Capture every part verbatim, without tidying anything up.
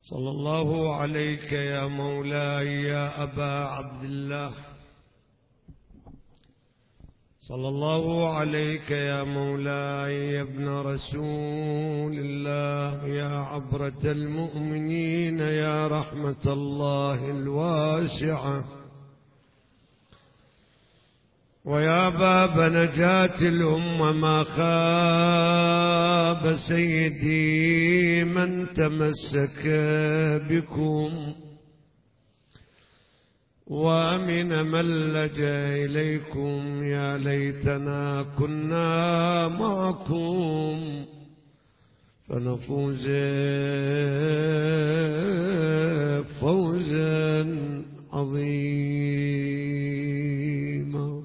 صلى الله عليك يا مولاي يا أبا عبد الله، صلى الله عليك يا مولاي يا ابن رسول الله، يا عبرة المؤمنين، يا رحمة الله الواسعة، ويا باب نجاة الأمة. ما خاب سيدي من تمسك بكم، وأمن من لجأ إليكم. يا ليتنا كنا معكم فنفوز فوزا عظيما.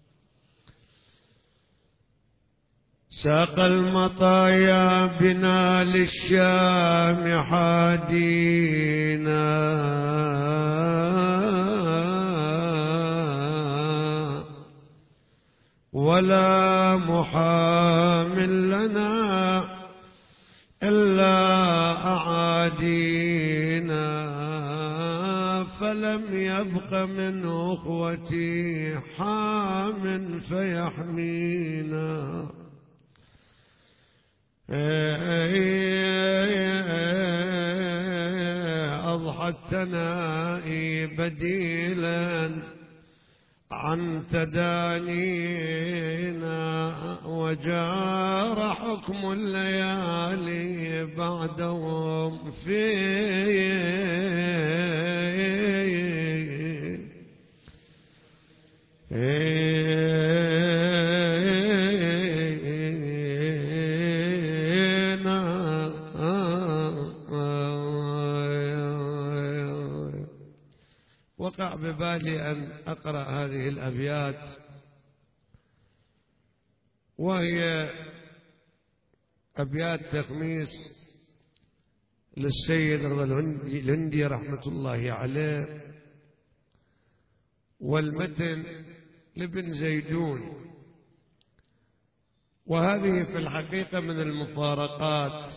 ساق المطايا بنا للشام حادينا، ولا محامل لنا إلا أعادينا، فلم يبق من أخوتي حام فيحمينا. أضحت ثنائي بديلا عن تدانينا، وجار حكم الليالي بعدهم وقع ببالي أن أقرأ هذه الأبيات، وهي أبيات تخميس للسيد رضا الهندي رحمة الله عليه، والمتن لابن زيدون. وهذه في الحقيقة من المفارقات،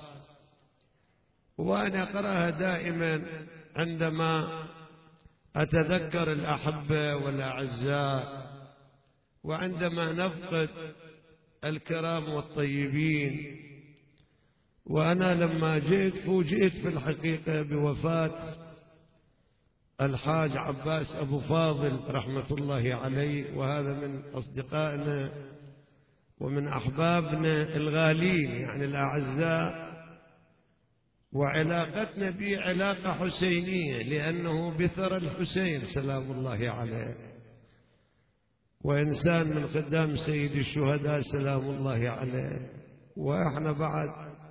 وأنا أقرأها دائما عندما أتذكر الأحبة والأعزاء، وعندما نفقد الكرام والطيبين. وأنا لما جئت فوجئت في الحقيقة بوفاة الحاج عباس أبو فاضل رحمة الله عليه، وهذا من أصدقائنا ومن أحبابنا الغالين يعني الأعزاء، وعلاقتنا به علاقة حسينية، لأنه بثر الحسين سلام الله عليه، وإنسان من خدام سيد الشهداء سلام الله عليه، وإحنا بعد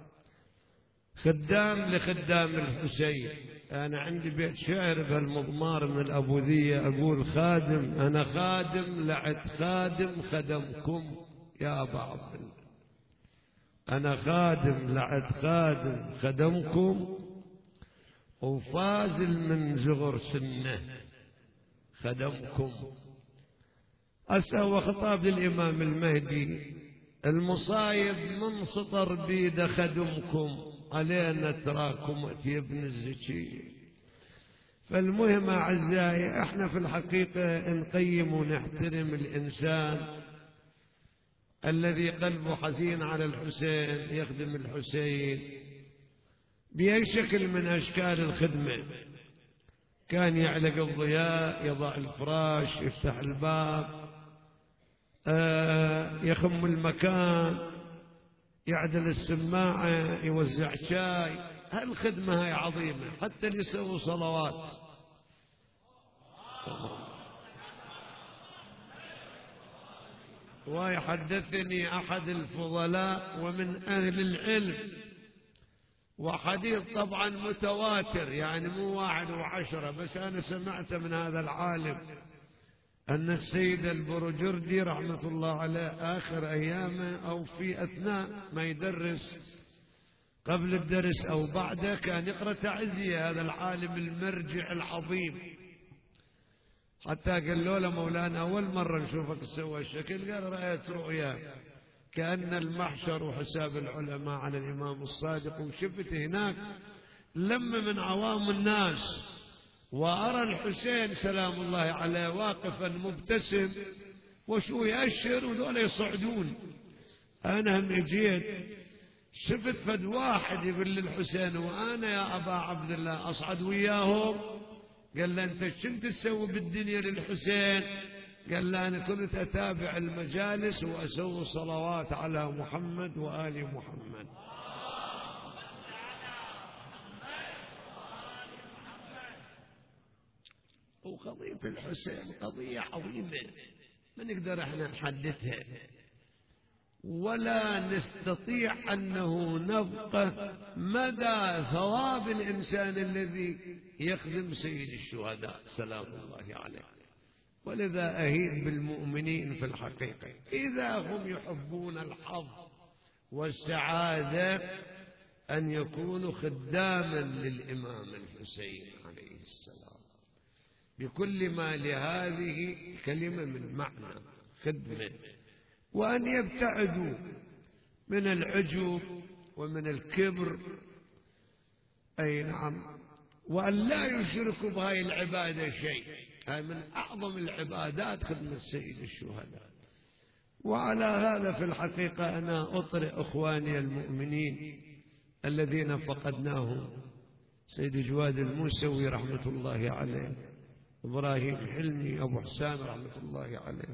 خدام لخدام الحسين. أنا عندي بيت شعر بهالمضمار من الأبوذية أقول: خادم أنا خادم لعد خادم خدمكم يا أبا عبد الله، أنا خادم لعد خادم خدمكم، وفازل من زغر سنة خدمكم. أسأل خطاب للإمام المهدي: المصايب من سطر بيد خدمكم، علينا تراكم يا ابن الزكي. فالمهم أعزائي، احنا في الحقيقة نقيم ونحترم الإنسان الذي قلبه حزين على الحسين، يخدم الحسين بأي شكل من أشكال الخدمة. كان يعلق الضياء، يضع الفراش، يفتح الباب، آه يخم المكان، يعدل السماعة، يوزع شاي. هالخدمة هاي عظيمة، حتى اللي يسوي صلوات. ويحدثني أحد الفضلاء ومن أهل العلم، وحديث طبعا متواتر يعني مو واحد وعشرة، بس أنا سمعت من هذا العالم أن السيد البرجردي رحمة الله عليه آخر أيامه أو في أثناء ما يدرس قبل الدرس أو بعده كان يقرأ تعزية، هذا العالم المرجع العظيم. حتى قال له: مولانا أول مرة نشوفك تسوي الشكل. قال: رأيت رؤيا كأن المحشر وحساب العلماء على الإمام الصادق، وشفت هناك لم من عوام الناس وأرى الحسين سلام الله عليه واقفا مبتسم وشو يأشر وذول يصعدون. أنا هم جيت شفت فد واحد يقول للحسين وأنا يا أبا عبد الله أصعد وياهم. قال له أنت شنت تسوي بالدنيا للحسين؟ قال له أنا كنت أتابع المجالس وأسوي صلوات على محمد وآل محمد. وقضية الحسين قضية عظيمة ما نقدر احنا نحدثها ولا نستطيع أنه نبقى مدى ثواب الإنسان الذي يخدم سيد الشهداء سلام الله عليه. ولذا أهيب بالمؤمنين في الحقيقة إذا هم يحبون الحظ والسعادة أن يكونوا خداما للإمام الحسين عليه السلام بكل ما لهذه كلمة من معنى خدمة، وأن يبتعدوا من العجب ومن الكبر، أي نعم، وأن لا يشركوا بهاي العبادة شيء. هاي من أعظم العبادات خدمة سيد الشهداء. وعلى هذا في الحقيقة أنا أطرئ أخواني المؤمنين الذين فقدناهم، سيد جواد الموسوي رحمة الله عليه، إبراهيم حلمي أبو حسان رحمة الله عليه،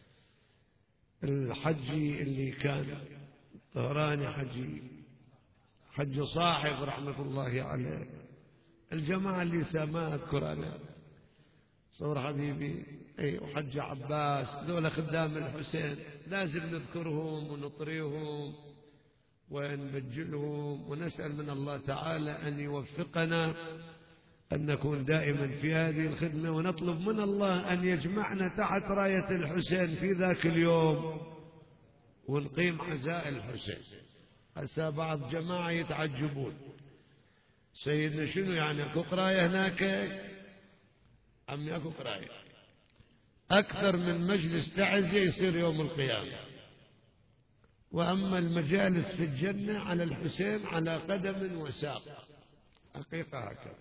الحجي اللي كان طهراني حجي حج صاحب رحمة الله عليه، الجماعة اللي ما أذكر أنا صور حبيبي أي وحج عباس، دول خدام الحسين لازم نذكرهم ونطريهم ونبجلهم ونسأل من الله تعالى أن يوفقنا أن نكون دائما في هذه الخدمة، ونطلب من الله أن يجمعنا تحت راية الحسين في ذاك اليوم ونقيم عزاء الحسين. هسه بعض جماعة يتعجبون سيدنا شنو يعني اكو قراية هناك؟ عمي اكو قراية أكثر من مجلس تعزية يصير يوم القيامة، وأما المجالس في الجنة على الحسين على قدم وساق، حقيقة هكذا.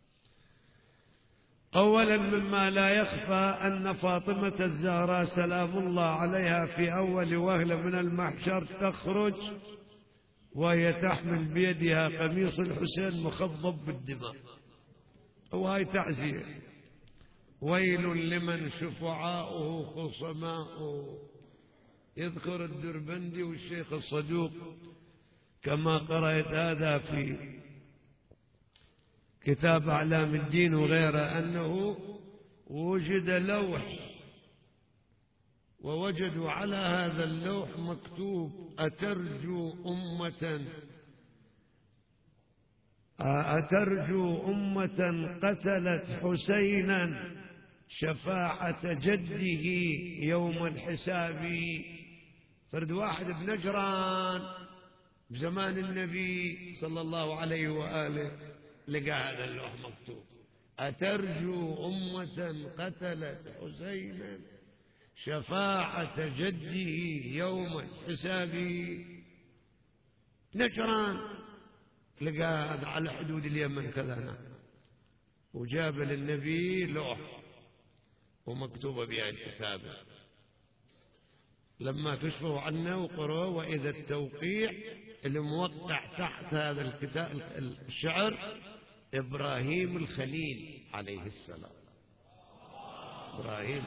أولا مما لا يخفى أن فاطمة الزهراء سلام الله عليها في أول وهلة من المحشر تخرج وهي تحمل بيدها قميص الحسين مخضب بالدماء، وهي تعزية. ويل لمن شفعاؤه خصماؤه، يذكر الدربندي والشيخ الصدوق كما قرأت هذا في كتاب أعلام الدين وغيره أنه وجد لوح ووجدوا على هذا اللوح مكتوب أترجو أمة أترجو أمة قتلت حسينا شفاعة جده يوم الحساب. فرد واحد بنجران بزمان النبي صلى الله عليه وآله لقى هذا اللوح مكتوب أترجو أمة قتلت حسينا شفاعة جده يوم الحساب. نجران لقى هذا على حدود اليمن كذا، وجاب للنبي لوح ومكتوبة بها الكتابة. لما كشفوا عنه وقروا وإذا التوقيع الموقع تحت هذا الكتاب الشعر إبراهيم الخليل عليه السلام. إبراهيم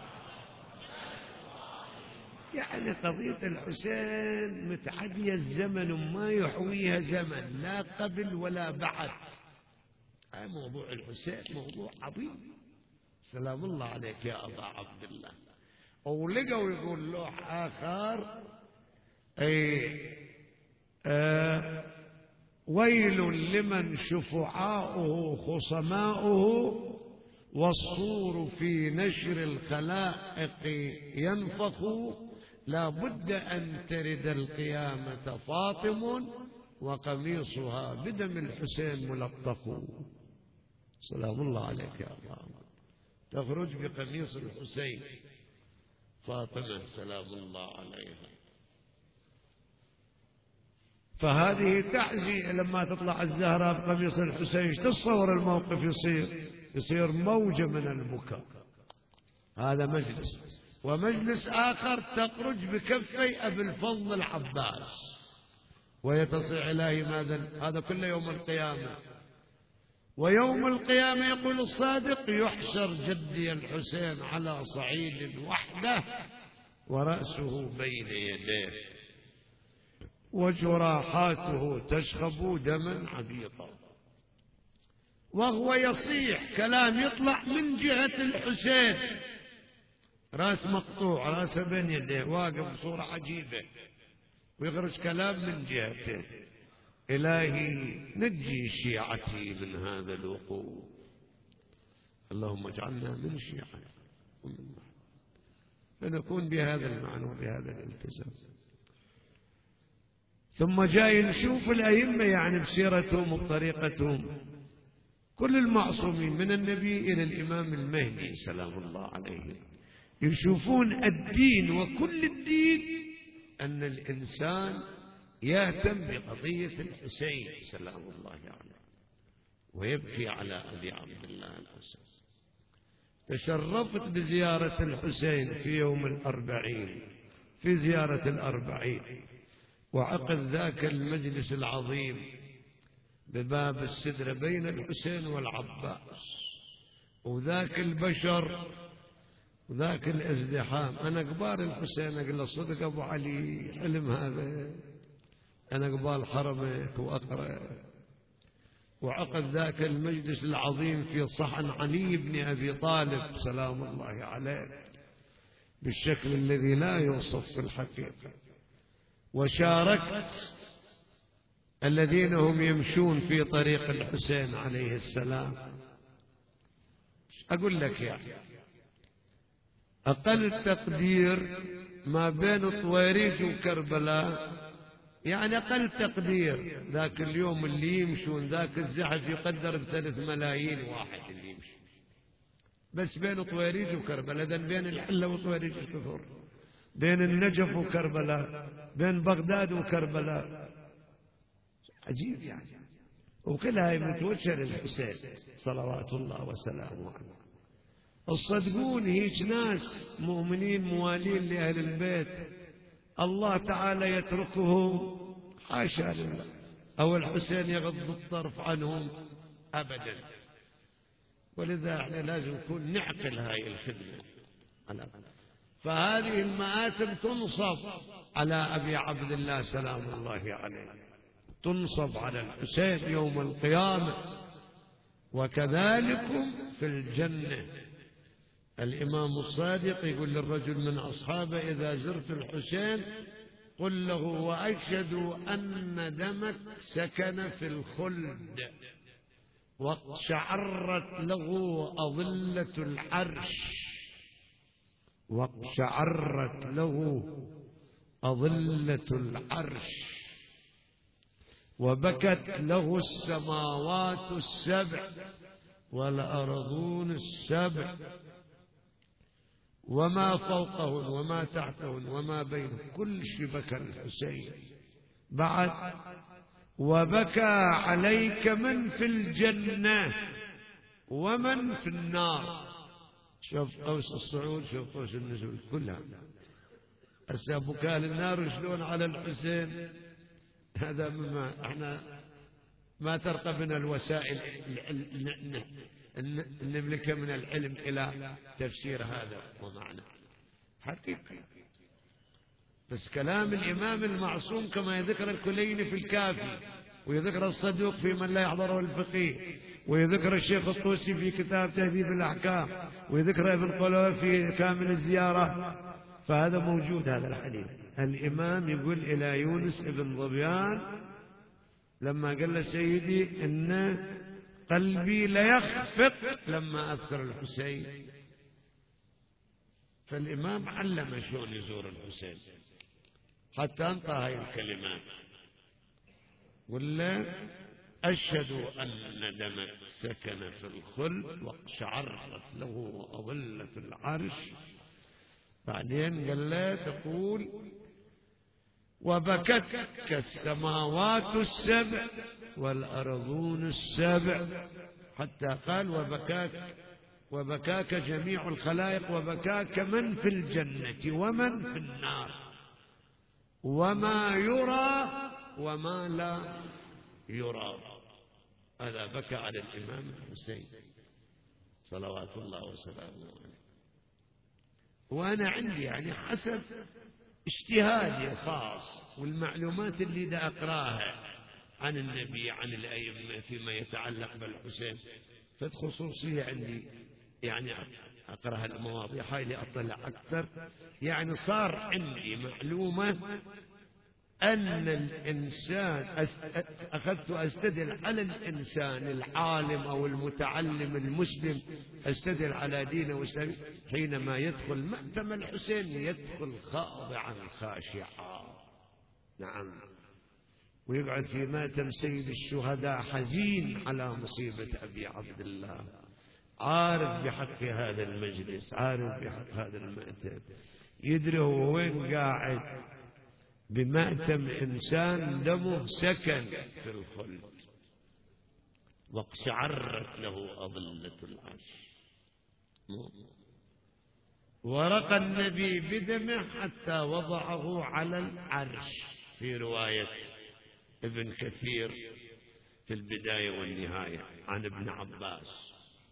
يعني قضية الحسين متعدية الزمن وما يحويها زمن لا قبل ولا بعد. هذا موضوع الحسين موضوع عظيم سلام الله عليك يا أبا عبد الله. ولقوا يقول لوح آخر أي آه ويل لمن شفعاؤه خصماؤه والصور في نشر الخلائق ينفخ لا بد أن ترد القيامة فاطم وقميصها بدم الحسين ملطخ. سلام الله عليك يا أبا تخرج بقميص الحسين فاطمة سلام الله عليها. فهذه تعزي لما تطلع الزهراء بقميص الحسين. تتصور الموقف يصير يصير موجة من البكاء. هذا مجلس. ومجلس آخر تخرج بكفي أبي الفضل العباس ويتصع إلهي ماذا. هذا كل يوم القيامة. ويوم القيامة يقول الصادق يحشر جدي الحسين على صعيد وحده ورأسه بين يديه وجراحاته تشخب دما عبيطا، وهو يصيح كلام يطلع من جهة الحسين، راس مقطوع راسه بين يديه واقف بصورة عجيبة ويخرج كلام من جهته. إلهي نجي شيعتي من هذا الوقوع، اللهم اجعلنا من شيعتي فنكون بهذا المعنى وبهذا الالتزام. ثم جاي نشوف الأئمة يعني بسيرتهم وبطريقتهم، كل المعصومين من النبي إلى الإمام المهدي سلام الله عليه يشوفون الدين وكل الدين أن الإنسان يهتم بقضية الحسين سلام الله عليه ويبكي على أبي عبد الله الحسين. تشرفت بزيارة الحسين في يوم الأربعين، في زيارة الأربعين، وعقد ذاك المجلس العظيم بباب السدرة بين الحسين والعباس، وذاك البشر وذاك الازدحام. أنا قبال الحسين أقول له صدق أبو علي حلم هذا، أنا قبال حرمك وأقرأ. وعقد ذاك المجلس العظيم في صحن علي بن أبي طالب سلام الله عليه بالشكل الذي لا يوصف في الحقيقة. وشاركت الذين هم يمشون في طريق الحسين عليه السلام. أقول لك يعني أقل تقدير ما بين طويريج وكربلاء، يعني أقل تقدير ذاك اليوم اللي يمشون ذاك الزحف يقدر بثلاث ملايين واحد اللي يمشي بس بين طويريج وكربلاء. إذن بين الحلة وطويريج كثر، بين النجف وكربلاء، بين بغداد وكربلاء، عجيب يعني. وكلها متوجهة للحسين صلوات الله وسلامه عليه. الصدقون هيج ناس مؤمنين موالين لأهل البيت الله تعالى يتركهم حاشا لله، أو الحسين يغض الطرف عنهم أبدا. ولذا احنا لازم نكون نعقل هاي الخدمة. فهذه المآتم تنصب على أبي عبد الله سلام الله عليه، تنصب على الحسين يوم القيامة. وكذلكم في الجنة الإمام الصادق يقول للرجل من أصحابه إذا زرت الحسين قل له وأشهد أن دمك سكن في الخلد واقشعرت له أظلة العرش، واقشعرت له أظلة العرش وبكت له السماوات السبع والأرضون السبع وما فوقهن وما تحتهن وما بينهن، كل شيء بكى الحسين. بعد وبكى عليك من في الجنة ومن في النار. شوف قوس الصعود، شوف قوس النزول، كلها هسه بكاء للنار شلون على الحسين. هذا مما احنا ما ترقى بنا الوسائل نملكها من العلم إلى تفسير هذا ومعنى حقيقي. بس كلام الإمام المعصوم كما يذكر الكليني في الكافي، ويذكر الصدوق في من لا يحضره الفقيه، ويذكر الشيخ الطوسي في كتاب تهذيب الأحكام، ويذكر ابن قلوة في كامل الزيارة. فهذا موجود هذا الحديث. الإمام يقول إلى يونس ابن ظبيان لما قال له سيدي إن قلبي ليخفق لما أذكر الحسين. فالإمام علم شلون يزور الحسين حتى أنطى هاي الكلمات. ولا أشهد أن دمك سكن في الخلد واقشعرت له أظلة العرش. بعدين قال له تقول وبكتك السماوات السبع والأرضون السبع، حتى قال وبكاك وبكاك جميع الخلائق، وبكاك من في الجنة ومن في النار، وما يرى وما لا يرى. هذا بكى على الإمام الحسين صلوات الله وسلامه عليه. وأنا عندي يعني حسب اجتهادي الخاص والمعلومات اللي دا أقراها عن النبي عن الأئمة فيما يتعلق بالحسين، فالخصوصية عندي يعني أقرأ المواضيع هاي لأطلع أكثر. يعني صار عندي معلومة أن الإنسان أخذت أستدل على الإنسان العالم أو المتعلم المسلم، أستدل على دينه وإسلامه حينما يدخل مأتم الحسين يدخل خاضعا خاشعا. نعم. ويقعد في مأتم سيد الشهداء حزين على مصيبة أبي عبد الله، عارف بحق هذا المجلس، عارف بحق هذا المأتم، يدري هو وين قاعد، بمأتم إنسان دمه سكن في الخلد، واقشعرت له أضلة العرش، ورقى النبي بدمه حتى وضعه على العرش، في رواية ابن كثير في البداية والنهاية عن ابن عباس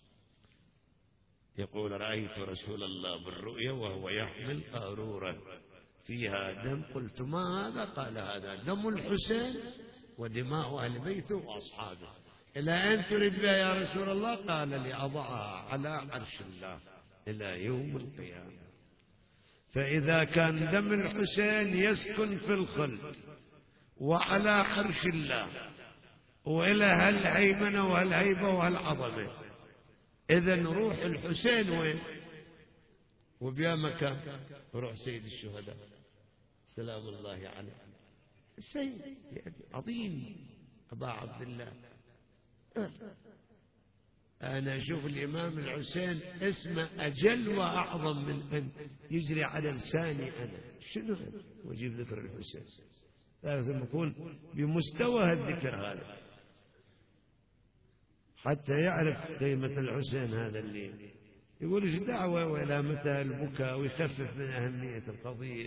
يقول رأيت رسول الله بالرؤيا وهو يحمل قارورة فيها دم، قلت ما هذا؟ قال هذا دم الحسين ودماء أهل بيته وأصحابه، إلى أين تريد بها يا رسول الله؟ قال لأضعها على عرش الله إلى يوم القيامة. فإذا كان دم الحسين يسكن في الخلد وعلى عرش الله وإلى هالهيمنة وهالهيبة وهالعظمة، إذن روح الحسين وين؟ وبيا مكان روح سيد الشهداء سلام الله عليه السيد عظيم أبا عبد الله. أنا أشوف الإمام الحسين اسمه أجل وأعظم من أن يجري على لساني أنا. شنو وجيب ذكر الحسين؟ لازم أكون بمستوى الذكر هذا حتى يعرف قيمة الحسين. هذا اللي يقول ايش دعوة وإلى متى البكاء ويخفف من أهمية القضية.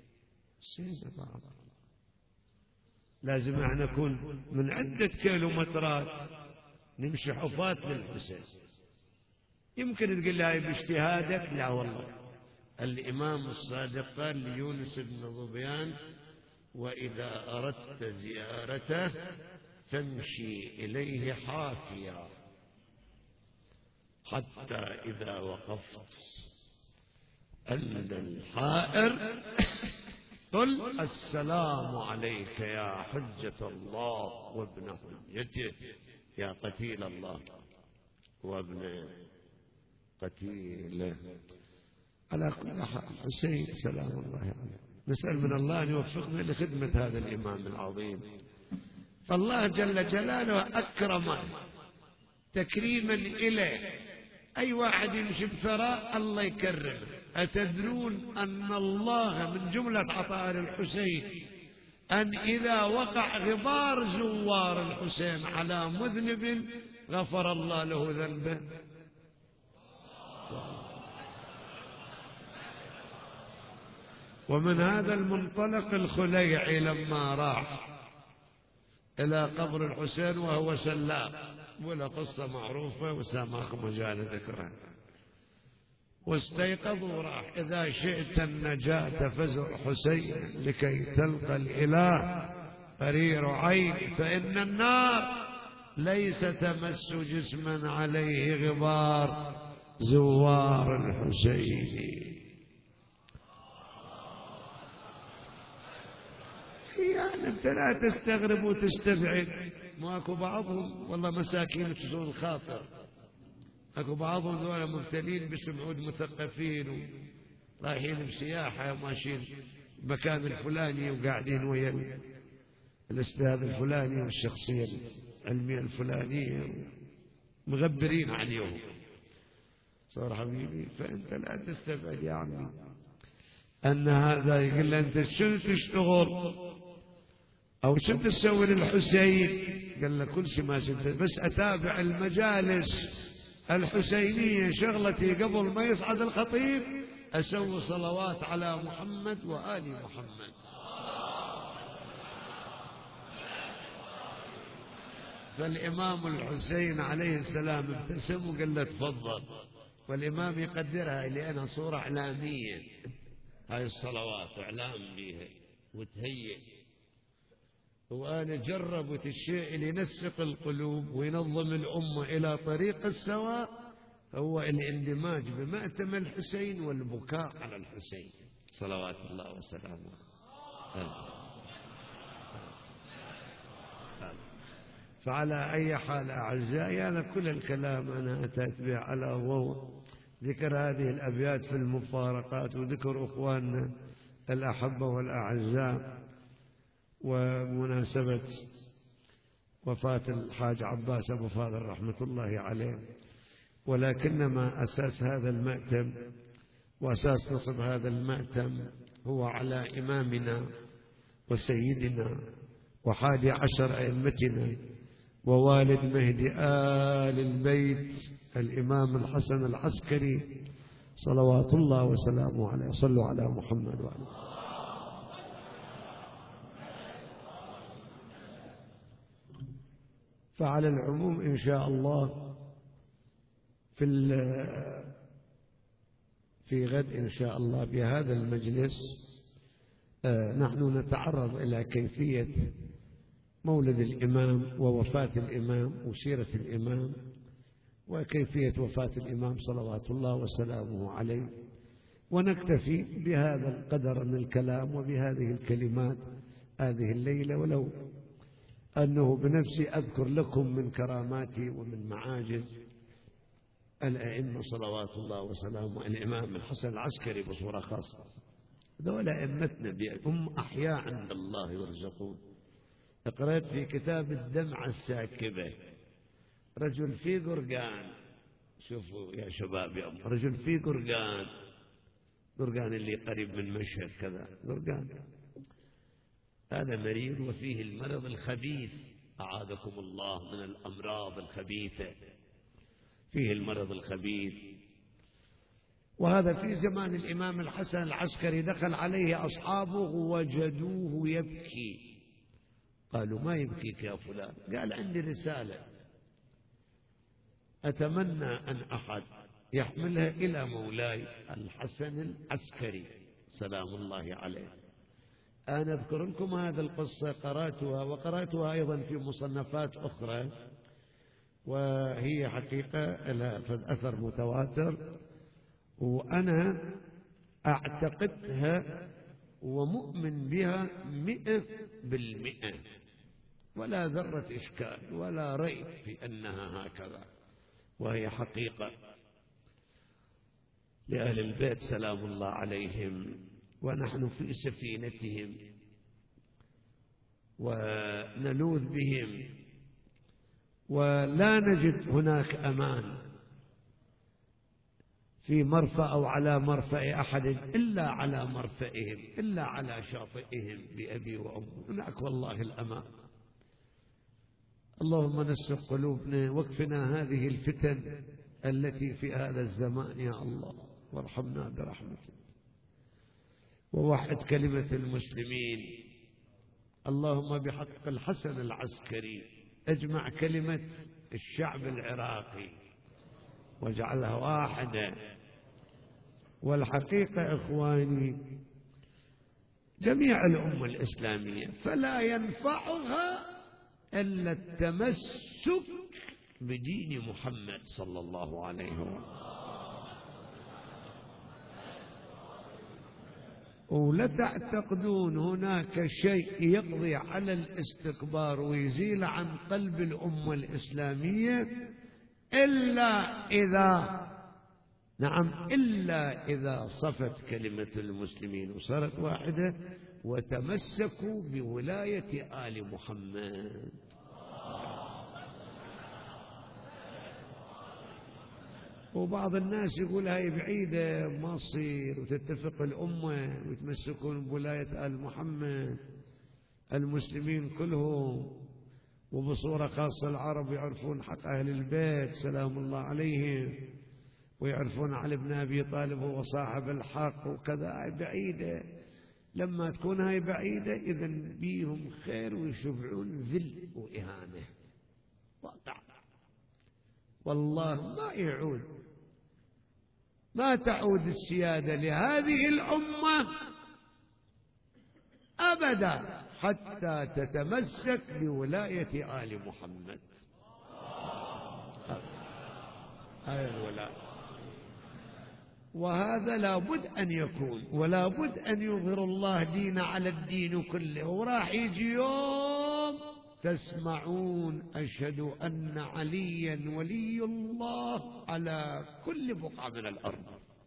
لازم احنا نكون من عدة كيلومترات نمشي حفاة للحسين. يمكن تقول لي باجتهادك، لا والله. الإمام الصادق قال ليونس بن ظبيان وإذا أردت زيارته فامشي إليه حافيا حتى إذا وقفت أن الحائر قل السلام عليك يا حجة الله وابن حجته، يا قتيل الله وابن قتيله. على كل حال حسين سلام الله عليه، نسأل من الله أن يوفقنا لخدمة هذا الإمام العظيم. فالله جل جلاله أكرمه تكريما إليه. أي واحد يمشي بثراء الله يكرمه. أتدرون أن الله من جملة عطاء الحسين أن إذا وقع غبار زوار الحسين على مذنب غفر الله له ذنبه. ومن هذا المنطلق الخليعي لما راح إلى قبر الحسين وهو سلاق، ولا قصة معروفة وساماك مجال ذكرها، واستيقظ وراح إذا شئت النجاة فزر حسين لكي تلقى الإله قرير عين، فإن النار ليس تمس جسما عليه غبار زوار الحسين. يعني انت لا تستغرب وتستبعد. ماكو بعضهم والله مساكين تسوء الخاطر، اكو بعضهم ذولا مبتلين بسمعود مثقفين ورايحين بسياحه وماشيين المكان الفلاني وقاعدين ويا الاستاذ الفلاني والشخصيه العلميه الفلانيه مغبرين عليهم. صار حبيبي فانت لا تستبعد يا عمي ان هذا يقول له انت شنو تشتغل؟ أو شو تسوي للحسين؟ قال له كل شيء ما شفت، بس أتابع المجالس الحسينية، شغلتي قبل ما يصعد الخطيب أسوي صلوات على محمد وآل محمد. فالإمام الحسين عليه السلام ابتسم وقال له تفضل، والإمام يقدرها لأنها صورة إعلامية، هاي الصلوات إعلام بيها وتهيئ. وأنا جربت الشيء اللي ينسق القلوب وينظم الأمة إلى طريق السواء هو الاندماج بمأتم الحسين والبكاء على الحسين صلوات الله وسلامه. فعلى أي حال أعزائي، أنا كل الكلام أنا أتيت به على وهو ذكر هذه الأبيات في المفارقات، وذكر أخواننا الأحبة والأعزاء، ومناسبة وفاة الحاج عباس أبو فاضل رحمة الله عليه. ولكنما أساس هذا المأتم وأساس نصب هذا المأتم هو على إمامنا وسيدنا وحادي عشر أئمتنا ووالد مهدي آل البيت الإمام الحسن العسكري صلوات الله وسلامه عليه. صلوا على محمد وعلى. فعلى العموم إن شاء الله في في غد إن شاء الله بهذا المجلس نحن نتعرض إلى كيفية مولد الإمام ووفاة الإمام وسيرة الإمام وكيفية وفاة الإمام صلوات الله وسلامه عليه، ونكتفي بهذا القدر من الكلام وبهذه الكلمات هذه الليلة، ولو أنه بنفسي أذكر لكم من كراماتي ومن معاجز الأئمة صلوات الله وسلامه. الإمام الحسن العسكري بصورة خاصة، دول أئمتنا هم أحياء عند الله يرزقون. قرأت في كتاب الدمعة الساكبة رجل في قرقان، شوفوا يا شباب يا أم، رجل في قرقان، قرقان اللي قريب من مشهد كذا، قرقان هذا مريض وفيه المرض الخبيث، أعاذكم الله من الأمراض الخبيثة، فيه المرض الخبيث. وهذا في زمان الإمام الحسن العسكري دخل عليه أصحابه وجدوه يبكي، قالوا ما يبكيك يا فلان؟ قال عندي رسالة أتمنى أن أحد يحملها إلى مولاي الحسن العسكري سلام الله عليه. أنا أذكر لكم هذه القصة قرأتها وقرأتها أيضا في مصنفات أخرى، وهي حقيقة لها أثر متواتر، وأنا أعتقدها ومؤمن بها مئة بالمئة، ولا ذرة إشكال ولا ريب في أنها هكذا، وهي حقيقة لأهل البيت سلام الله عليهم، ونحن في سفينتهم ونلوذ بهم، ولا نجد هناك أمان في مرفأ أو على مرفأ أحد إلا على مرفئهم، إلا على شاطئهم بأبي وأمي، هناك والله الأمان. اللهم نسق قلوبنا واكفنا هذه الفتن التي في هذا الزمان يا الله، وارحمنا برحمتك، ووحد كلمة المسلمين. اللهم بحق الحسن العسكري اجمع كلمة الشعب العراقي واجعلها واحدة. والحقيقة إخواني جميع الأمة الإسلامية فلا ينفعها إلا التمسك بدين محمد صلى الله عليه وسلم، ولا تعتقدون هناك شيء يقضي على الاستكبار ويزيل عن قلب الأمة الإسلامية إلا إذا نعم إلا إذا صفت كلمة المسلمين وصارت واحدة وتمسكوا بولاية آل محمد. وبعض الناس يقول هاي بعيدة ما تصير وتتفق الأمة ويتمسكون بولاية آل محمد. المسلمين كلهم وبصورة خاصة العرب يعرفون حق أهل البيت سلام الله عليهم، ويعرفون علي بن أبي طالب هو صاحب الحق وكذا. بعيدة لما تكون هاي بعيدة إذن بيهم خير ويشبعون ذل وإهانة. واقع والله ما يعود، ما تعود السيادة لهذه الأمة أبدا حتى تتمسك بولاية آل محمد. هذا الولاء، وهذا لابد أن يكون، ولا بد أن يظهر الله دين على الدين كله. وراح يجي يوم تسمعون أشهد أن عليا ولي الله على كل بقعة من الأرض.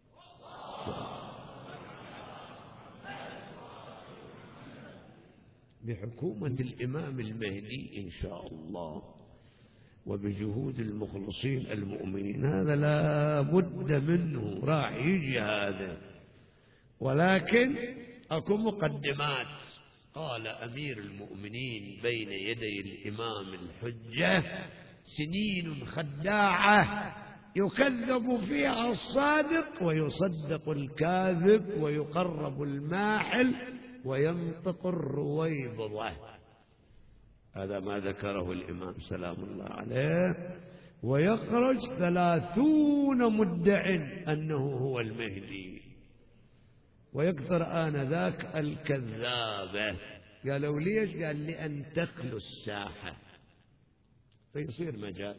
بحكومة الإمام المهدي إن شاء الله وبجهود المخلصين المؤمنين، هذا لا بد منه، راح يجي هذا. ولكن أكو مقدمات. قال أمير المؤمنين بين يدي الإمام الحجة سنين خداعة يكذب فيها الصادق ويصدق الكاذب ويقرب الماحل وينطق الرويبضة. هذا ما ذكره الإمام سلام الله عليه. ويخرج ثلاثون مدع أنه هو المهدي، ويكثر آنذاك الكذابة. قالوا ليش؟ قال لأن تخلو الساحة فيصير مجال.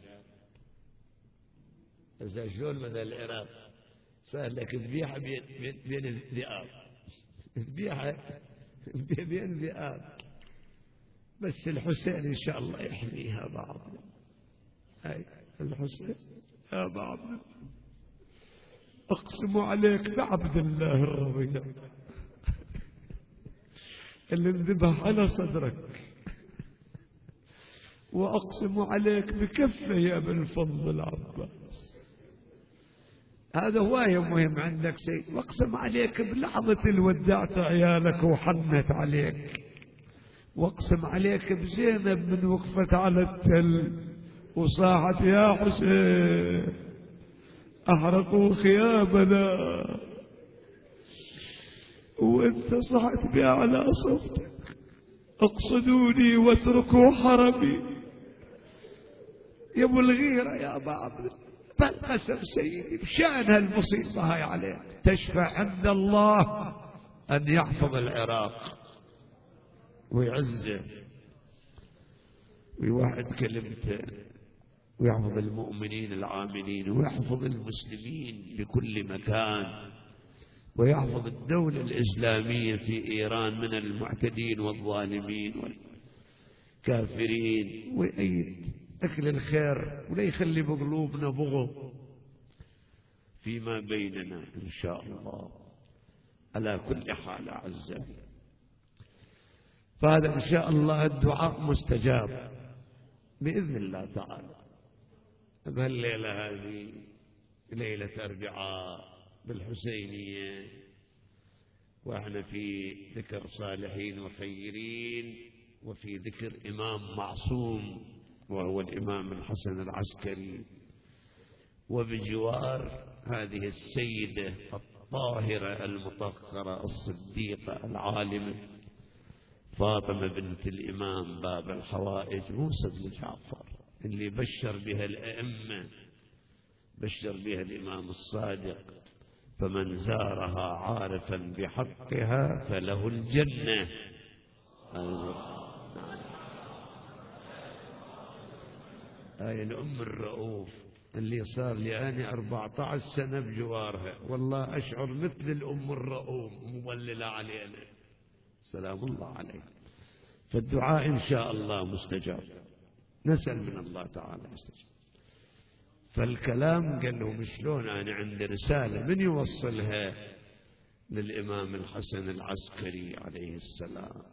إذا شلون مثل العراق صار لك ذبيحة بين بين الذئاب، ذبيحة بين ذئاب، بس الحسين إن شاء الله يحميها بعضنا. هاي الحسين يا بعضنا، أقسم عليك بعبد الله الرضيع اللي انذبح على صدرك، وأقسم عليك بكفه يا ابن الفضل العباس. هذا هواية مهم عندك سيد. واقسم عليك بلحظة الودعت عيالك وحنت عليك، واقسم عليك بزينب من وقفت على التل وصاحت يا حسين أحرقوا خيامنا، وانت صحت بأعلى صوتك اقصدوني واتركوا حرمي. يا ابو الغيرة يا بعض فالقسم سيدي بشأن هالمصيبة هاي عليك تشفع عند الله أن يحفظ العراق ويعزه ويوحد كلمته ويحفظ المؤمنين العاملين ويحفظ المسلمين بكل مكان ويحفظ الدولة الإسلامية في إيران من المعتدين والظالمين والكافرين، ويأيد أكل الخير ولا يخلي بقلوبنا بغض فيما بيننا إن شاء الله على كل حال. عز وجل فهذا إن شاء الله الدعاء مستجاب بإذن الله تعالى. بهالليلة هذه ليلة أربعاء بالحسينية، وإحنا في ذكر صالحين وخيرين وفي ذكر إمام معصوم وهو الإمام الحسن العسكري، وبجوار هذه السيدة الطاهرة المطهرة الصديقة العالمة فاطمة بنت الإمام باب الحوائج موسى بن جعفر اللي بشر بها الأئمة، بشر بها الإمام الصادق، فمن زارها عارفا بحقها فله الجنة. هاي الأم الرؤوف اللي صار لي أنا أربعة عشر سنة بجوارها، والله أشعر مثل الأم الرؤوف مظللة علينا سلام الله عليه. فالدعاء إن شاء الله مستجاب، نسأل من الله تعالى مستجاب. فالكلام قال لهم شلون أنا عندي رسالة من يوصلها للإمام الحسن العسكري عليه السلام.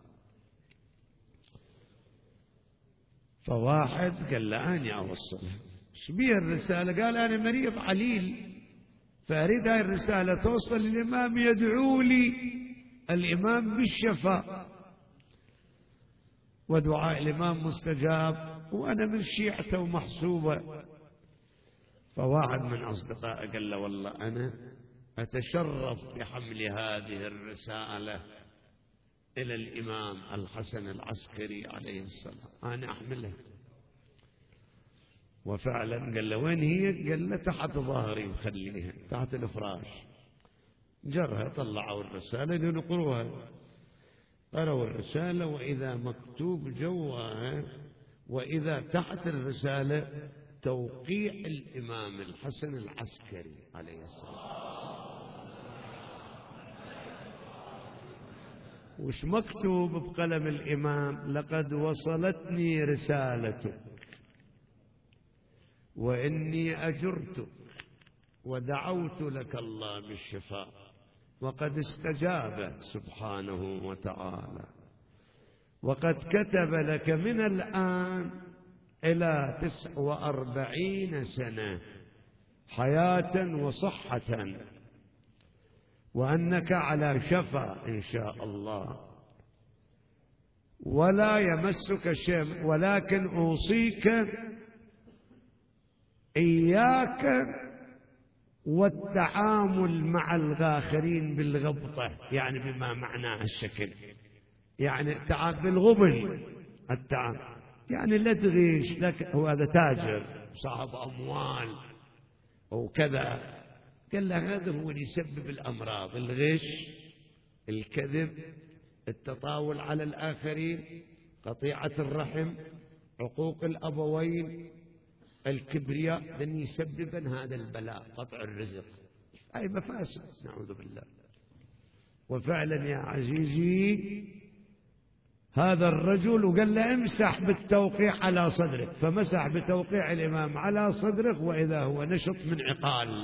فواحد قال له أنا أوصلها. شبيه الرسالة؟ قال أنا مريض عليل فأريد هاي الرسالة توصل للإمام يدعو لي الإمام بالشفاء. ودعاء الإمام مستجاب، وأنا من شيعته ومحسوبة. فواحد من أصدقائه قال له والله أنا أتشرف بحمل هذه الرسالة إلى الإمام الحسن العسكري عليه السلام، أنا أحملها. وفعلا قال له وين هي؟ قال له تحت ظهري مخليها تحت الفراش. جرها طلعوا الرسالة لنقروها، قرأوا الرسالة وإذا مكتوب جواها وإذا تحت الرسالة توقيع الإمام الحسن العسكري عليه السلام. وش مكتوب بقلم الإمام؟ لقد وصلتني رسالتك وإني أجرتك ودعوت لك الله بالشفاء وقد استجاب سبحانه وتعالى، وقد كتب لك من الآن إلى تسع وأربعين سنة حياة وصحة، وأنك على شفا إن شاء الله، ولا يمسك شيء، ولكن أوصيك إياك والتعامل مع الغاخرين بالغبطة، يعني بما معناه الشكل، يعني بالغبن التعامل، يعني لا تغيش لك، هو هذا تاجر صاحب أموال وكذا. قال له هذا هو اللي يسبب الأمراض: الغش، الكذب، التطاول على الآخرين، قطيعة الرحم، عقوق الأبوين، الكبرياء، لن يسببن هذا البلاء، قطع الرزق، أي مفاسد نعوذ بالله. وفعلا يا عزيزي هذا الرجل، وقال له امسح بالتوقيع على صدرك، فمسح بتوقيع الإمام على صدرك وإذا هو نشط من عقال.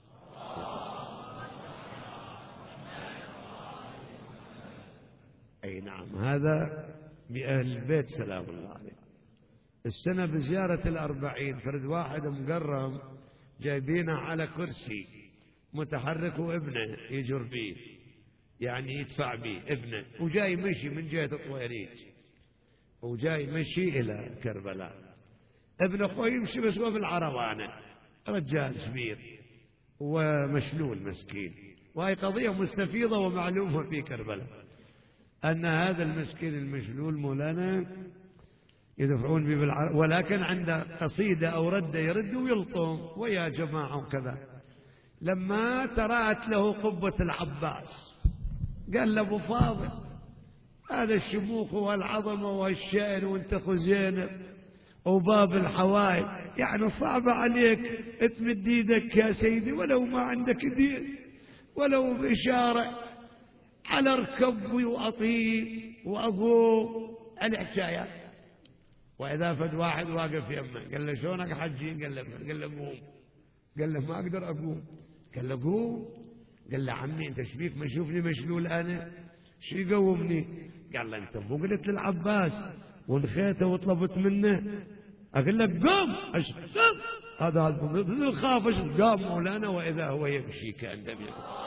أي نعم، هذا بأهل البيت سلام الله عليه. السنة بزيارة الأربعين فرد واحد مقرم جايبينه على كرسي متحرك وابنه يجر بيه، يعني يدفع بيه ابنه، وجاي مشي من جهة الطويريج وجاي مشي إلى كربلاء. ابن أخوه يمشي بس هو بالعربانة، رجال كبير ومشلول مسكين، وهي قضية مستفيضة ومعلومة في كربلاء أن هذا المسكين المشلول مولانا يدفعون به بالعرب، ولكن عنده قصيدة أو ردة يرد ويلطم ويا جماعة وكذا. لما ترات له قبة العباس قال له أبو فاضل هذا الشموخ والعظمة والشأن وانت خزينة وباب الحوائج، يعني صعب عليك تمد ايدك يا سيدي ولو ما عندك دين ولو بإشارة على ركبي وأطيب وأقوم الحكايات. وإذا فد واحد واقف يمه قال له شلونك حجين؟ قال له قال له قوم. قال له ما أقدر أقوم. قال له قوم. قال له عمي أنت شبيك ما شوفني مشلول أنا؟ شو يقومني؟ قال له أنت مو قلت للعباس ونخيته وطلبت منه؟ أقول لك قوم أشهد هذا هذا خاف أشهد قام مولانا وإذا هو يمشي كأن لم يكن.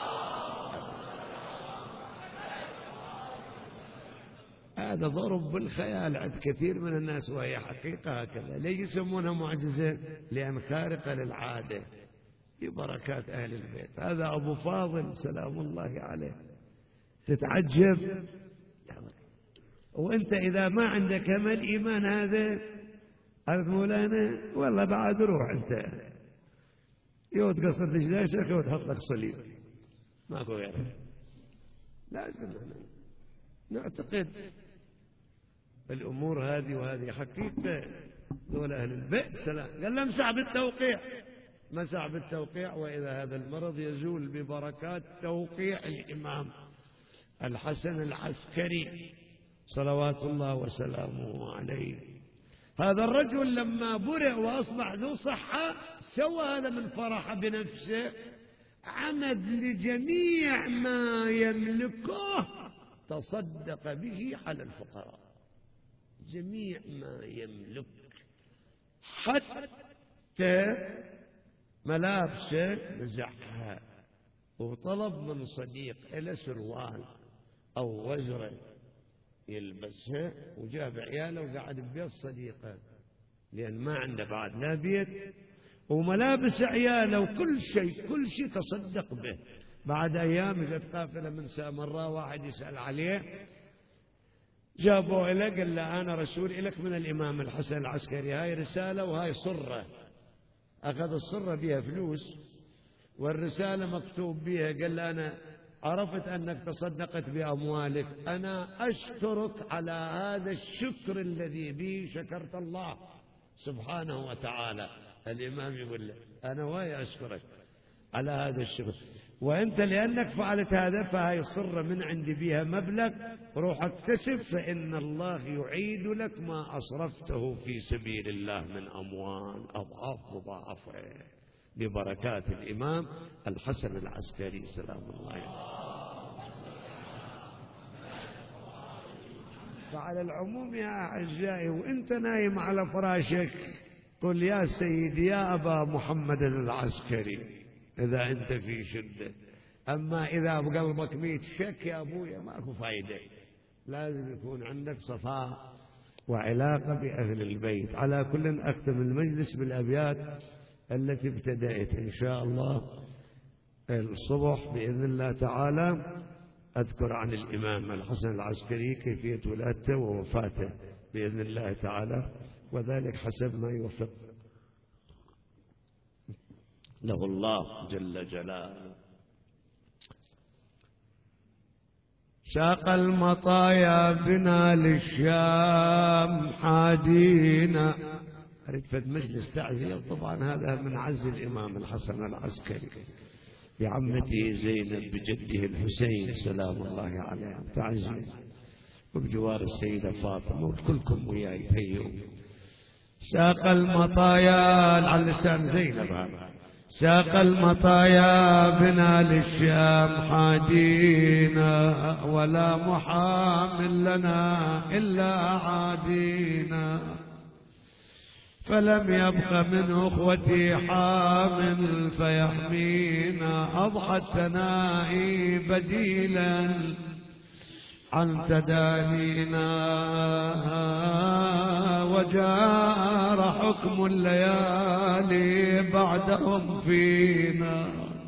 هذا ضرب بالخيال عند كثير من الناس وهي حقيقة هكذا. ليش يسمونها معجزة؟ لأن خارقة للعادة ببركات أهل البيت. هذا أبو فاضل سلام الله عليه، تتعجب. وأنت إذا ما عندك هم الإيمان هذا عرفت مولانا والله بعد روح أنت يوت قصة دجلاشك وتحط لك صليب ماكو غيره. لازم نعتقد الأمور هذه، وهذه حقيقة دول أهل البيت سلام. قال له امسح بالتوقيع، مسح بالتوقيع وإذا هذا المرض يزول ببركات توقيع الإمام الحسن العسكري صلوات الله وسلامه عليه. هذا الرجل لما برئ وأصبح ذو صحة سوى هذا من فرح بنفسه، عمد لجميع ما يملكه تصدق به على الفقراء، جميع ما يملك، حتى ملابسه نزعها وطلب من صديق إلى سروال أو وزرة يلبسها، وجاب عياله وقعد ببيت صديقه، لأن ما عنده بعد لا بيت وملابس عياله وكل شيء كل شيء تصدق به. بعد أيام جت قافلة من سامراء، واحد يسأل عليه، جابوا إليه قال له أنا رسول إليك من الإمام الحسن العسكري، هاي رسالة وهاي صرة. أخذ الصرة بها فلوس والرسالة مكتوب بها، قال له أنا عرفت أنك تصدقت بأموالك، أنا أشكرك على هذا الشكر الذي به شكرت الله سبحانه وتعالى. الإمام يقول له أنا واي أشكرك على هذا الشكر، وأنت لأنك فعلت هذا فهي الصرة من عندي بها مبلغ، روح اكتسب فإن الله يعيد لك ما أصرفته في سبيل الله من أموال أضعاف مضاعفة ببركات الإمام الحسن العسكري سلام الله عليه. فعلى العموم يا أعزائي، وأنت نايم على فراشك قل يا سيدي يا أبا محمد العسكري إذا أنت في شدة. أما إذا بقلبك ميت شك يا أبويا ماكو فايدة، لازم يكون عندك صفاء وعلاقة بأهل البيت. على كل أختم المجلس بالأبيات التي ابتدأت إن شاء الله الصبح بإذن الله تعالى. أذكر عن الإمام الحسن العسكري كيفية ولادته ووفاته بإذن الله تعالى، وذلك حسب ما يوفق له الله جل جلاله. ساق المطايا بنا للشام حادينا. أريد فد مجلس تعزية، طبعا هذا من عز الإمام الحسن العسكري بعمته زينب بجده الحسين سلام الله عليه تعزية، وبجوار السيدة فاطمة، وكلكم وياي تهيئوا. ساق المطايا على لسان زينب هذا، ساق المطايا بنا للشام حادينا، ولا محامل لنا إلا عادينا، فلم يبق من أخوتي حامل فيحمينا، أضحى التنائي بديلا عن تدانينا، وجار حكم الليالي بعدهم فينا،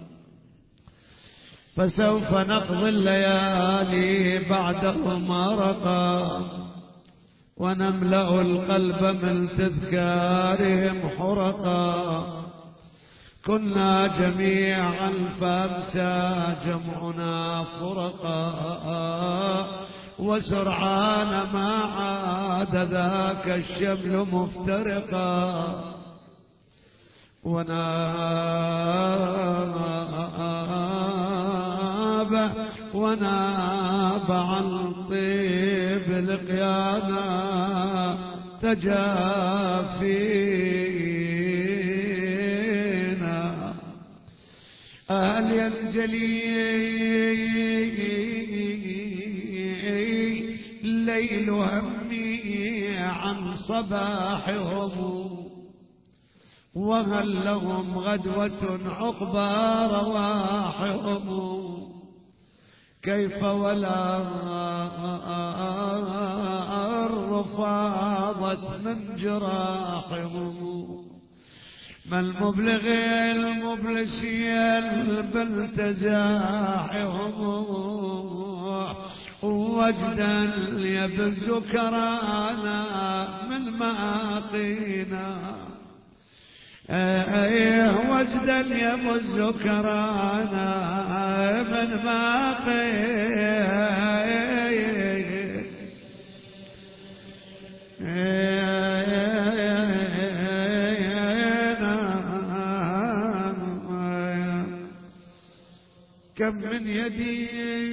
فسوف نقضي الليالي بعدهم مرقا، ونملأ القلب من تذكارهم حرقا، كنا جميعا فامسى جمعنا فرقا، وسرعان ما عاد ذاك الشمل مفترقا، وناب وناب عن طيب لقيانا تجافينا، أهل ينجلي الليل همي عن صباحهم، وهل لهم غدوة عقبى رواحهم، كيف ولا فاضت من جراحهم، ما المبلغ المبلسي بل تزاحهم، وجدا يبز كرانا من مآقينا، وجدا يبز كرانا من مآقينا، كم من يد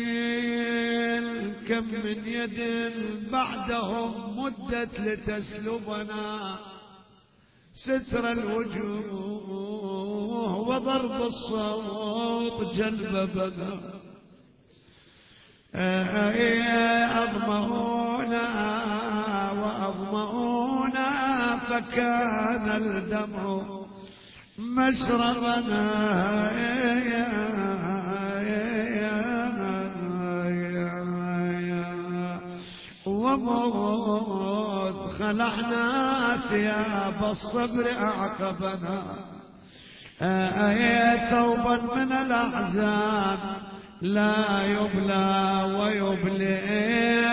كم من يد بعدهم مدت لتسلبنا ستر الوجوه، وضرب الصوت جلب بنا، أضمؤونا وأضمؤونا فكان الدمع مشربنا، وموت خلعنا ثياب الصبر أعقبنا أي ثوبا من الأحزان لا يبلى ويبلي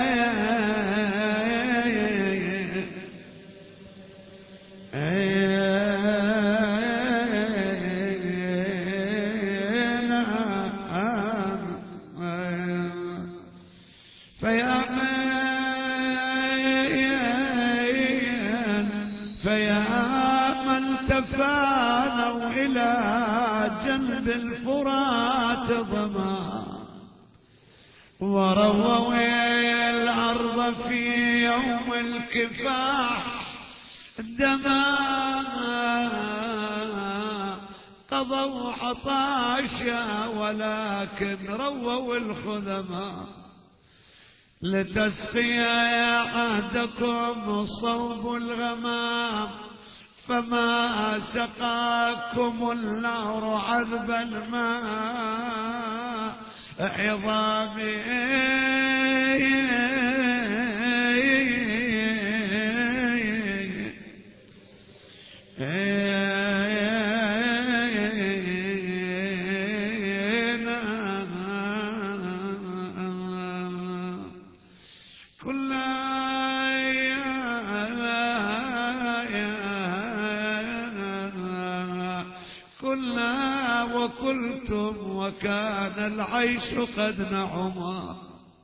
فيا من تفانوا إلى جنب الفرات ظما ورووا الأرض في يوم الكفاح دما قضوا عطاشا ولكن رووا الخذما لتسقيا عهدكم صوب الغمام فما سقاكم النار عذب الماء عظامي وقلتم وكان العيش قد نعما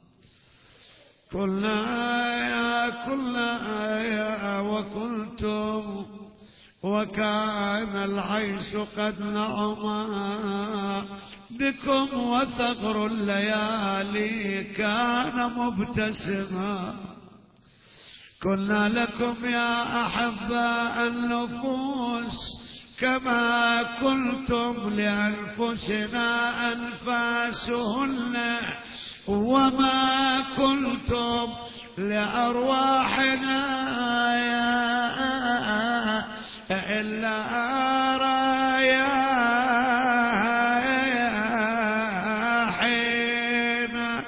قلنا يا كلنا يا وقلتم وكان العيش قد نعما بكم وثغر الليالي كان مبتسما قلنا لكم يا أحباء النفوس كما كنتم لأنفسنا أنفاسهن وما كنتم لأرواحنا إلا رياحين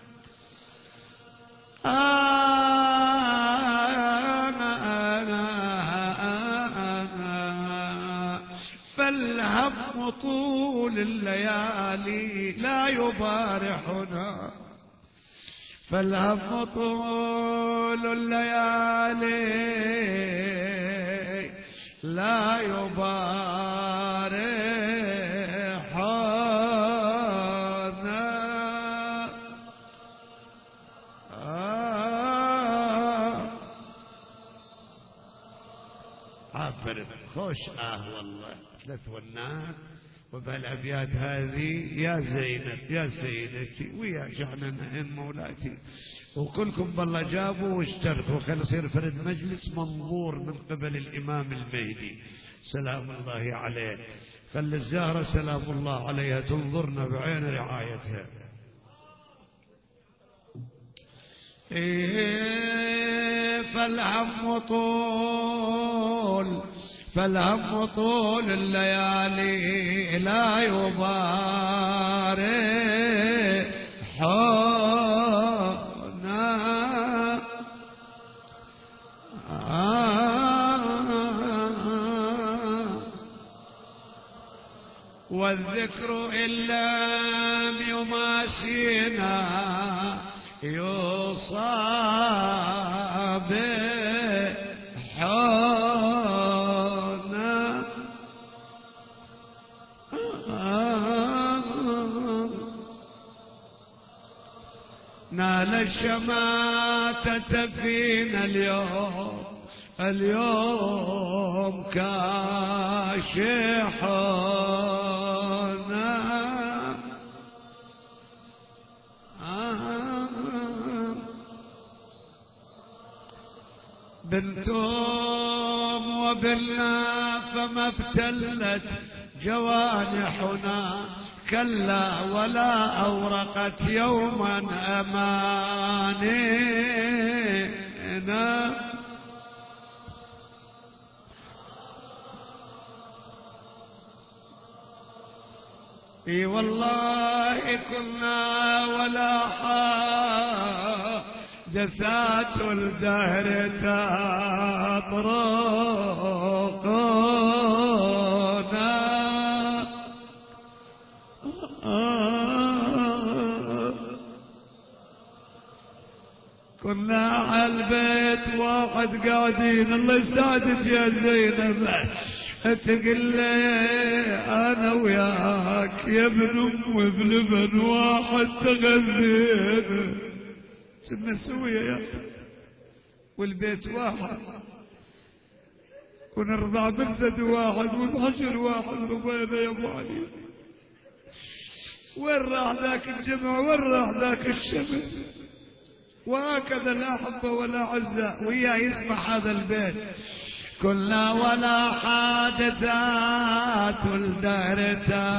فالهم طول الليالي لا يبارحنا فالهم طول الليالي لا يبارحنا آه عفر خوش آه والله ثلاث والنار وبهالأبيات هذه يا زينب يا سيدتي ويا شحننا مولاتي وكلكم بالله جابوا واشتركوا خلي يصير فرد مجلس منظور من قبل الإمام المهدي سلام الله عليه خلي الزهرة سلام الله عليها تنظرنا بعين رعايتها إيه فالهم طول فالهم طول الليالي لا يبارحنا والذكر إلا يماسينا يصاب نال الشماتة فينا اليوم اليوم كاشحنا بنتم وبلنا فما ابتلت جوانحنا كلا ولا أورقت يوما أمانينا اي والله كنا ولا حاب جثات الدهر تطرقنا كنا على البيت واحد قاعدين الله يسعدك يا زينب تقول لي انا وياك يا ابن ام بلبن واحد تغذينا كنا سوية يا والبيت واحد ونرضع بلد واحد ونحشر واحد رضينا يا ابو علي. وين راح ذاك الجمع وين راح ذاك الشمس؟ وهكذا لا حب ولا عزة وياه يسمع هذا البيت. كلنا ولا حادثات الدهر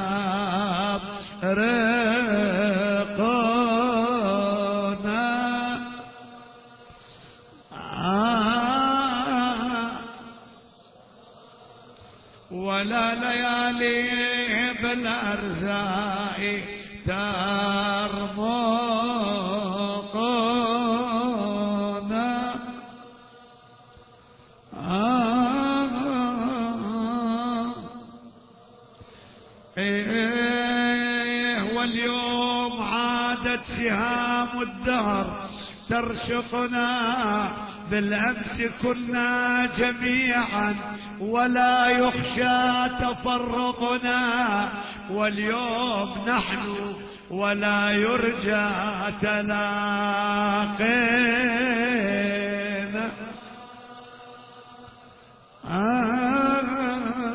تطرقنا آه ولا ليالي بالأرزاق ترمقنا آه إيه واليوم عادت سهام الدهر ترشقنا بالأمس كنا جميعا ولا يخشى تفرقنا واليوم نحن ولا يرجى تلاقينا آه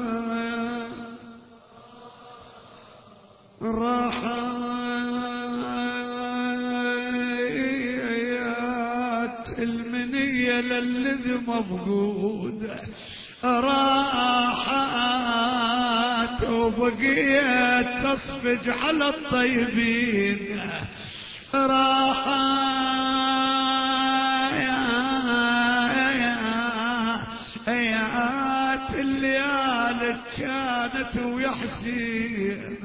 راحت المنية للذي مفقود راحت وبقيت تصفج على الطيبين راحت الليالي كانت ويحسين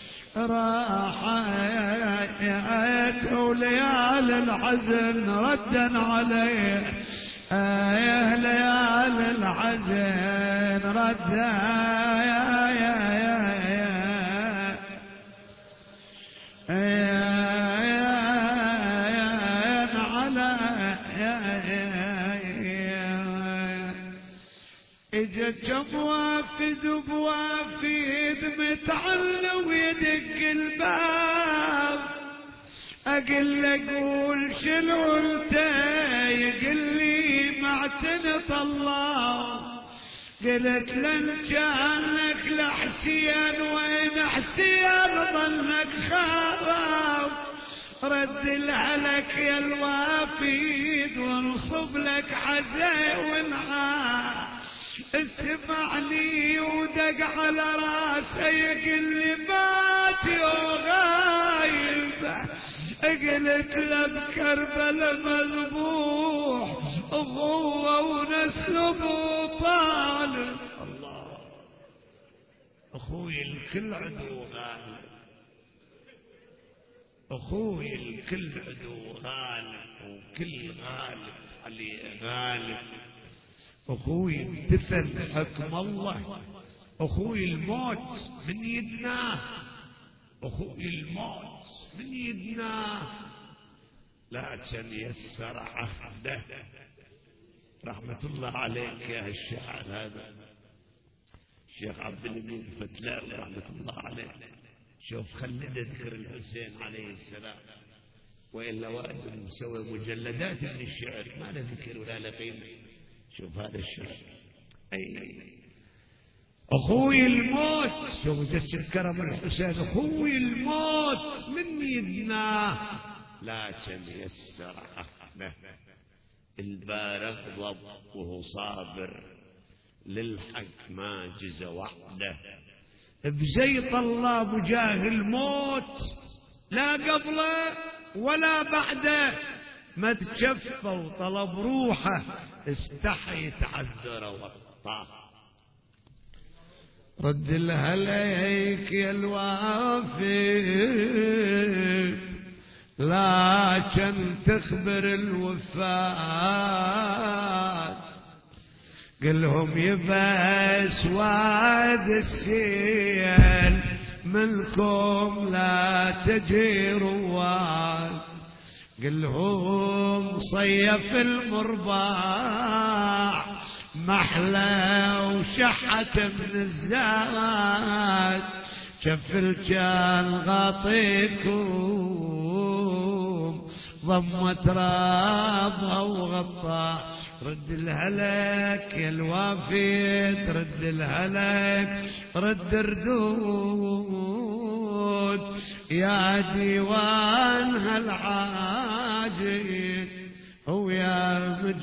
راحت وليالي الحزن ردا عليه يا ليالي الحزن ردا يا يا اجت بوافد بوافد متعلى ويدق الباب اقل اقول شنو انت يقل لي معتنط الله قلت لن كانك لحسين وين حسين ظنك خراب رد لك يا الوافد وانصب لك حزين ونحار اسمعني ودق على راسي يقل لي مات وغايب قلت له بكربل مذبوح اخوه ونسله طالب الله اخوي الكل عدو غالب اخوي الكل عدو غالب وكل غالب علي غالب اخوي امتثل حكم الله اخوي الموت من يدناه اخوي الموت من يدناه لكن يسر عهده رحمة الله عليك يا الشاعر هذا الشيخ عبد الحميد الفتلاوي رحمة الله عليه. شوف خلد ذكر الحسين عليه السلام وإلا وأنت مسوي مجلدات من الشعر ما له ذكر ولا له قيمة. شوف هذا الشعر أي أخوي الموت شوف جسد كرم الحسين أخوي الموت من يدناه لكن يسر عهده البارغ ضب وهو صابر للحق ما جز وحده بزيط الله بجاه الموت لا قبله ولا بعده ما تشفى وطلب روحه استحي تعذر وطاه. رد لها ليك يا الوافد لكن تخبر الوفاة قلهم يبا اسواد السيل منكم لا تجي رواد قلهم صيف المرباع محلى وشحت من الزاد شف الجان غاطيكم ضم ترابها وغطى رد الهلك يا الوافد رد الهلك رد ردود يا ديوان هالعاجل ويا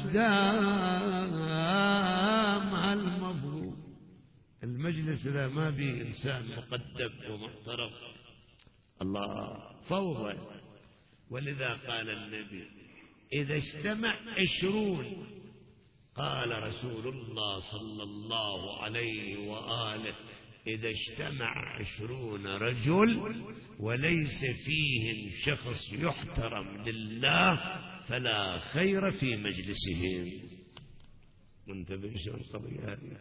المجدام هالمبروك. المجلس ذا ما به إنسان مقدم ومحترم، الله فوضى. ولذا قال النبي إذا اجتمع عشرون، قال رسول الله صلى الله عليه وآله إذا اجتمع عشرون رجل وليس فيهم شخص يحترم لله فلا خير في مجلسهم. منتبه شو القضية هذه؟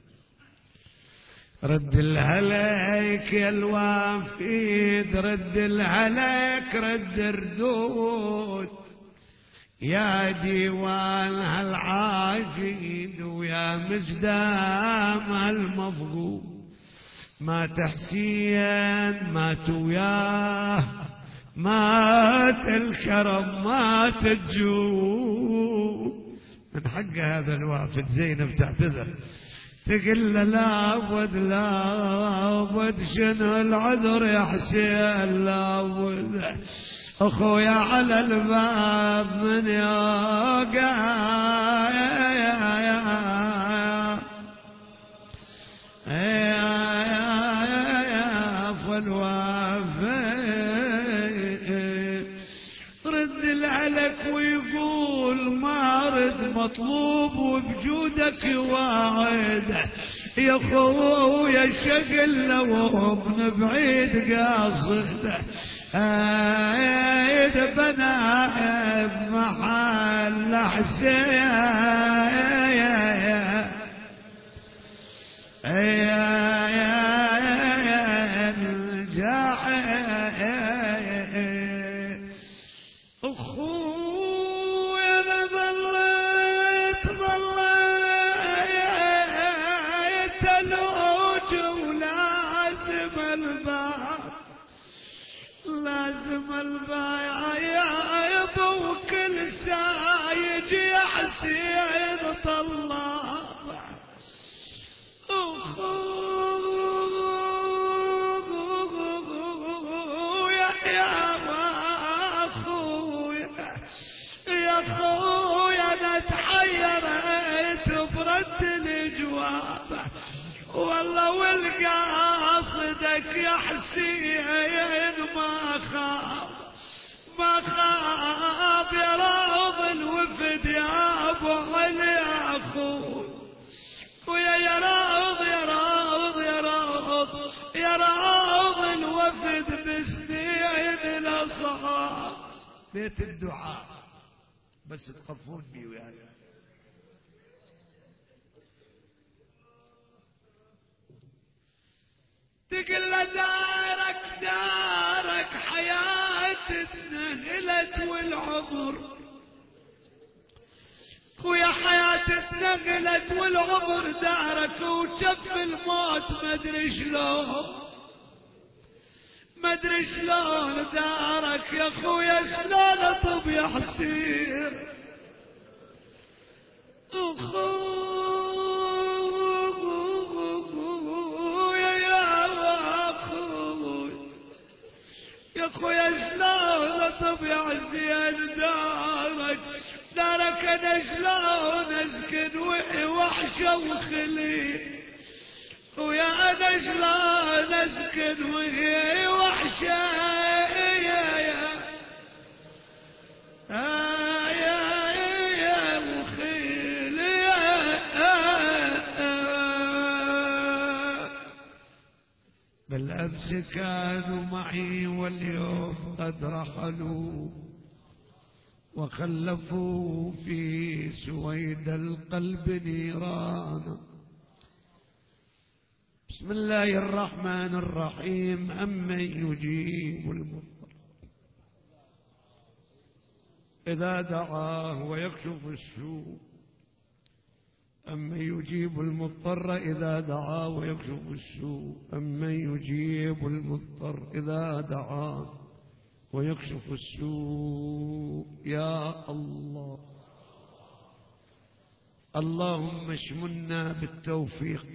رد الهلك يا الوافد رد الهلك رد ردود يا ديوان هالعاجد ويا مجدام هالمفقود مات حسين مات وياه مات الكرم مات الجود. من حق هذا الوافد زينب تعتذر تقول له لابد لابد شنو العذر يا حسين لابد اخويا على الباب من يوقع رد العلك ويقول ما رد مطلوب وبجودك واعد يا خويا شقل لو من بعيد قاصد ايد بنايب محل حسين اخويا انا ظليت ظليت الوج ولازم الباب لازم البايع يا ابو كل ساعه يجي حسين طلع اخويا يا اخويا يا اخويا انا تحيرت برد الجواب والله والقاصدك يا حسين ما خاف ما خاف يا راض الوفد يا ابو علي يا اخوي ويا يا راض يا راض يا راض يا راض الوفد بسنين الاصحاب بيت الدعاء بس تخفون بي وياي تقل دارك دارك حياتنا نهلت والعمر ويا حياتنا نهلت والعمر دارك وشف الموت مدري شلون مدري شلون دارك يا خويا شلون اطب يا حسين يا خويا شلون اطب يا حسين دارك دارك انا شلون اسكن وحشه وخلي ويا انا شلون اسكن وهي وحشه يا يا يا يا وخلي بالامس كانوا معي واليوم قد رحلوا وخلفوا في سويد القلب نيرانا. بسم الله الرحمن الرحيم. أمن يجيب المضطر إذا دعاه ويكشف السوء. أمن يجيب المضطر إذا دعاه ويكشف السوء. أمن يجيب المضطر إذا دعاه ويكشف السوء. يا الله، اللهم اشملنا بالتوفيق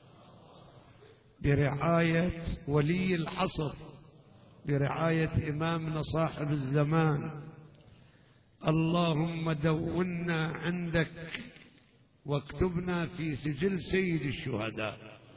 برعاية ولي العصر، برعاية إمامنا صاحب الزمان. اللهم دوننا عندك واكتبنا في سجل سيد الشهداء.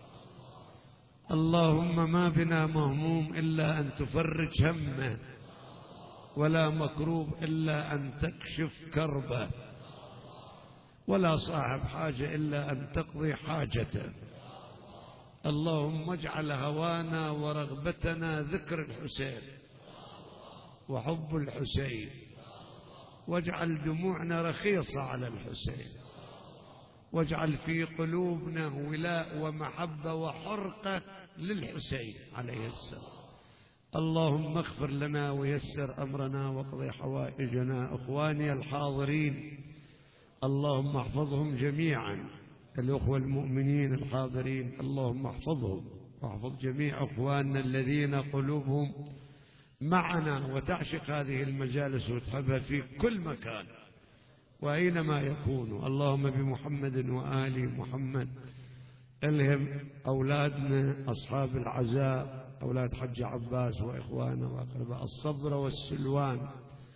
اللهم ما بنا مهموم إلا أن تفرج همه، ولا مكروب إلا أن تكشف كربه، ولا صاحب حاجة إلا أن تقضي حاجته. اللهم اجعل هوانا ورغبتنا ذكر الحسين وحب الحسين، واجعل دموعنا رخيصة على الحسين، واجعل في قلوبنا ولاء ومحبة وحرقة للحسين عليه السلام. اللهم اغفر لنا ويسر أمرنا واقضي حوائجنا. إخواني الحاضرين اللهم احفظهم جميعا، الأخوة المؤمنين الحاضرين اللهم احفظهم واحفظ جميع أخواننا الذين قلوبهم معنا وتعشق هذه المجالس وتحبها في كل مكان وأينما يكونوا. اللهم بمحمد وآل محمد ألهم أولادنا أصحاب العزاء، أولاد حج عباس وإخوانه وأقرباء الصبر والسلوان،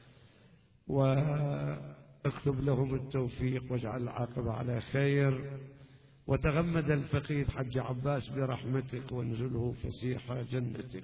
واكتب لهم التوفيق واجعل العاقبة على خير، وتغمد الفقيد حج عباس برحمتك وانزله فسيح جنتك.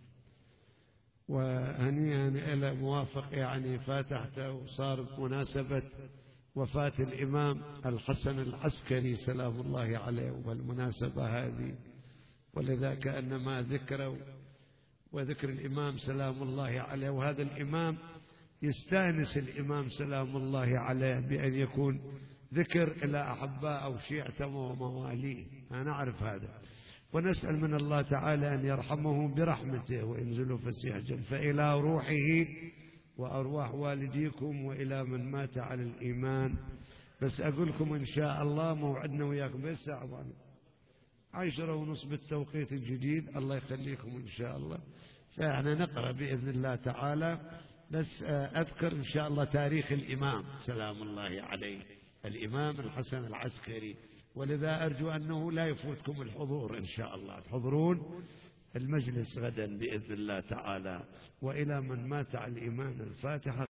وهنيئا إلى موافق يعني فاتحته، وصار بمناسبة وفاة الإمام الحسن العسكري سلام الله عليه، والمناسبة هذه ولذا كأنما ذكره وذكر الإمام سلام الله عليه. وهذا الإمام يستانس الإمام سلام الله عليه بأن يكون ذكر إلى أحباء أو شيعته ومواليه، أنا أعرف هذا. ونسأل من الله تعالى أن يرحمه برحمته وينزله فسيح جنة. فإلى روحه وأرواح والديكم وإلى من مات على الإيمان. بس أقول لكم إن شاء الله موعدنا وياكم بالساعة عشرة ونص بالتوقيت الجديد، الله يخليكم إن شاء الله. فإحنا نقرأ بإذن الله تعالى، بس أذكر إن شاء الله تاريخ الإمام سلام الله عليه، الإمام الحسن العسكري، ولذا أرجو أنه لا يفوتكم الحضور إن شاء الله، تحضرون المجلس غدا بإذن الله تعالى. وإلى من مات على الإيمان الفاتحة.